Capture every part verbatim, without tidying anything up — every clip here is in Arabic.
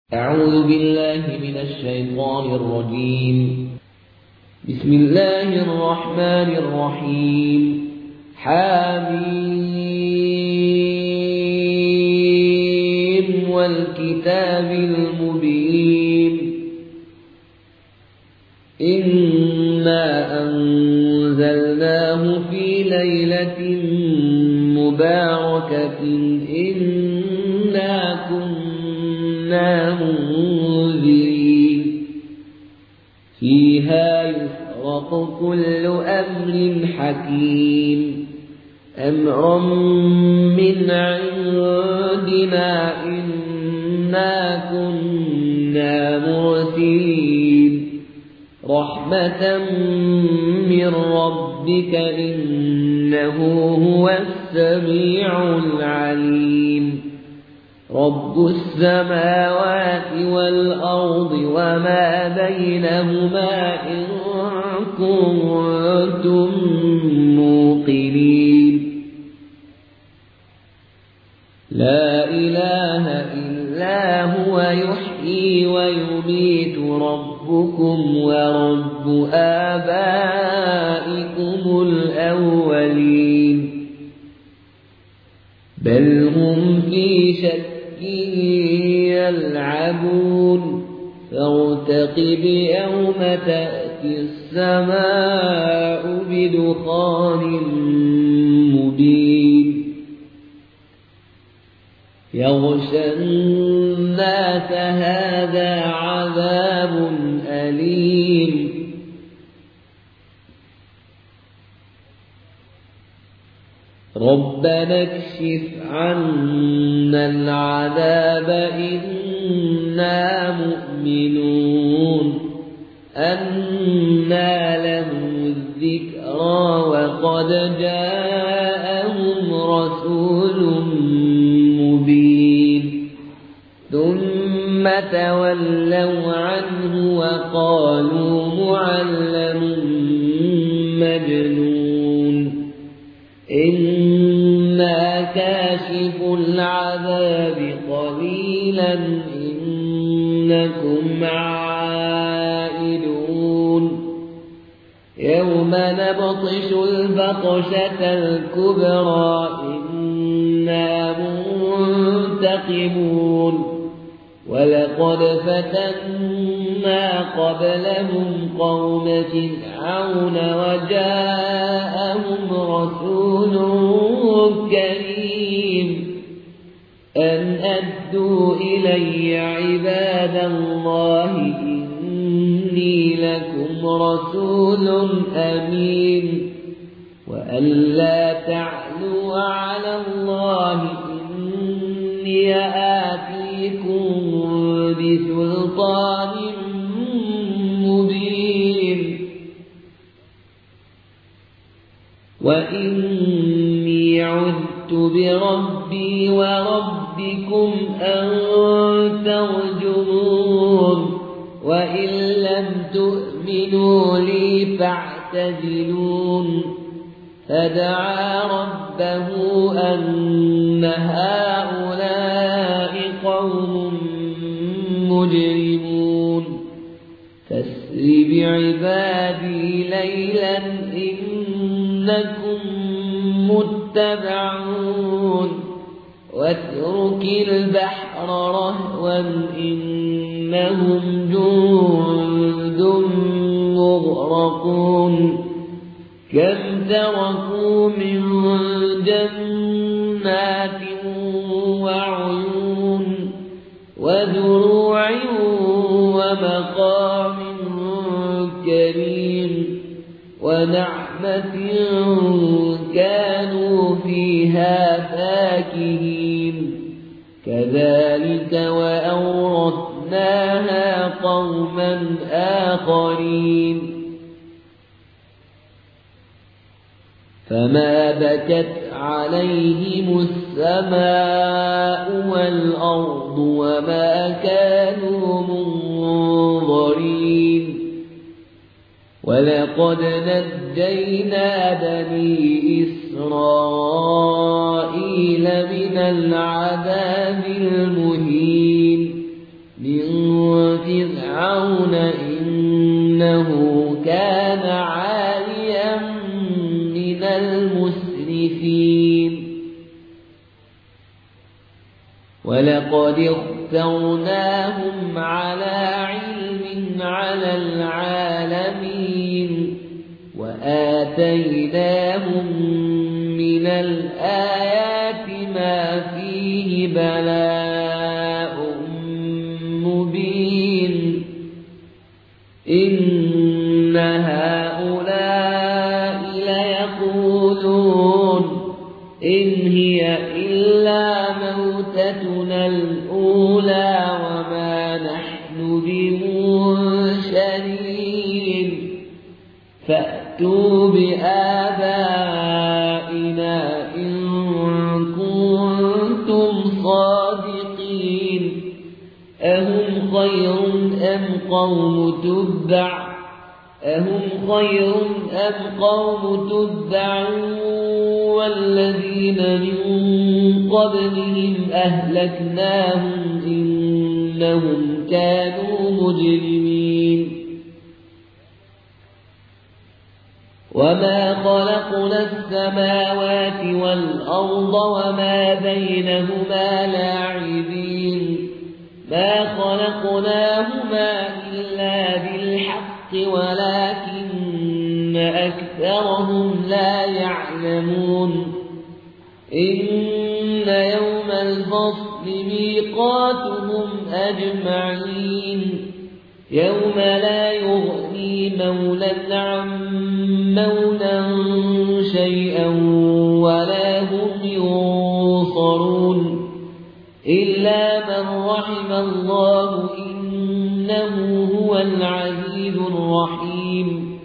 أعوذ بالله من الشيطان الرجيم. بسم الله الرحمن الرحيم. حميم والكتاب المبين. إنا أنزلناه في ليلة مباركة إنا كنا منذرين فيها يفرق كل أمر حكيم أمرا من عندنا إنا كنا مرسلين رحمة من ربك إنه هو السميع العليم. رب السماوات والأرض وما بينهما إن كنتم موقنين. لا إله إلا هو يحيي ويميت ربكم ورب آبائكم الأولين بل هم في شك يلعبون فارتقب يوم تأتي السماء بدخان مبين يغشى الناس هذا عذاب أليم. ربنا اكشف عنا العذاب إنا مؤمنون أنى لهم الذكرى وقد جاءهم رسول مبين ثم تولوا عنه وقالوا معلم مجنون إنا كاشف العذاب قليلا إنكم عائدون يوم نبطش البطشة الكبرى إنا منتقمون ولقد فتنا قبلهم قوم فرعون وجاءهم رسول كريم أن أدوا إلي عباد الله إني لكم رسول أمين وأن لا تعلوا على الله إني آتيكم بسلطان مبين وإني عذت بربي وربكم أن ترجمون وإن لم تؤمنوا لي فاعتزلون فدعا ربه أن هؤلاء قوم مجرمون فاسر بعبادي ليلا إنكم متبعون واترك البحر رهوا إنهم جند مغرقون كم تركوا من جنات وعيون وزروع ومقام كريم ونعمة كانوا فيها فاكهين كذلك وأورثناها قوما آخرين فما بكت عليهم السماء والأرض وما كانوا منظرين ولقد نجينا بني إسرائيل من العذاب المهين من فرعون إنه كان عاليا من المسرفين ولقد اخترناهم على علم على العالمين وآتيناهم من الآيات ما فيه بلاء مبين إن هؤلاء ليقولون إن هي إلا موتتنا الأولى وما نحن بمنشرين فأتوا بآبائنا إن كنتم صادقين أهم خير أم قوم تبع أهم خير أم قوم تبع والذين من قبلهم أهلكناهم إنهم كانوا مجرمين وما خلقنا السماوات والأرض وما بينهما لاعبين ما خلقناهما إلا بالحق ولكن أكثرهم لا يعلمون إن يوم الفصل ميقاتهم أجمعين يوم لا يغني مولى عن مولى شيئا ولا هم ينصرون إلا من رحم الله إنه هو العزيز الرحيم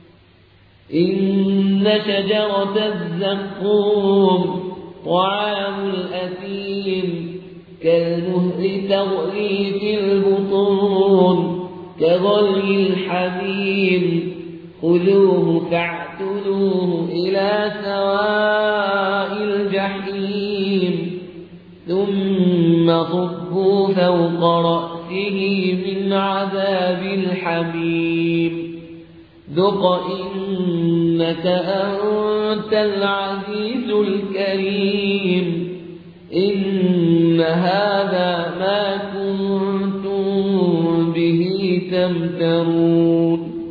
إن شجرة الزقوم طعام الأثيم كالمهل تغلي في البطون كغلي الحميم خذوه فاعتلوه إلى سواء الجحيم ثم صبوا فوق رأسه من عذاب الحميم ذق إنك أنت العزيز الكريم إن هذا ما كنتم به تمترون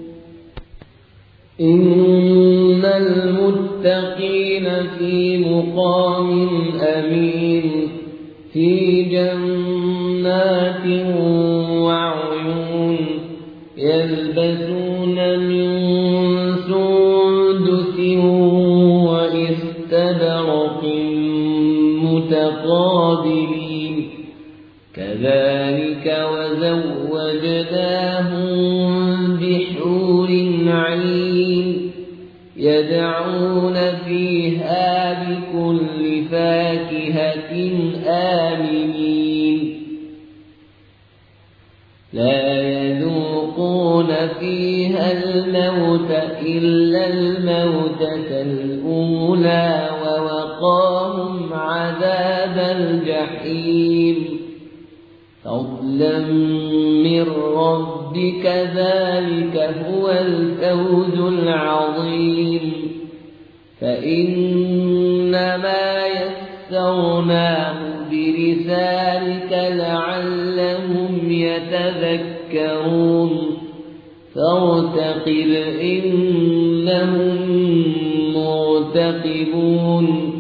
إن المتقين في مقام أمين في جنات وعيون يلبسون من سندس واستبرق متقابلين كذلك وزوجناهم بحور عين يدعون فيها بكل فاكهة آمنين لا يذوقون فيها الموت إلا الموتة الأولى ووقاهم عذاب الجحيم فضلا من ربك ذلك هو الفوز العظيم فإنما يسرناه بلسانك لعلهم يتذكرون فارتقب إنهم مرتقبون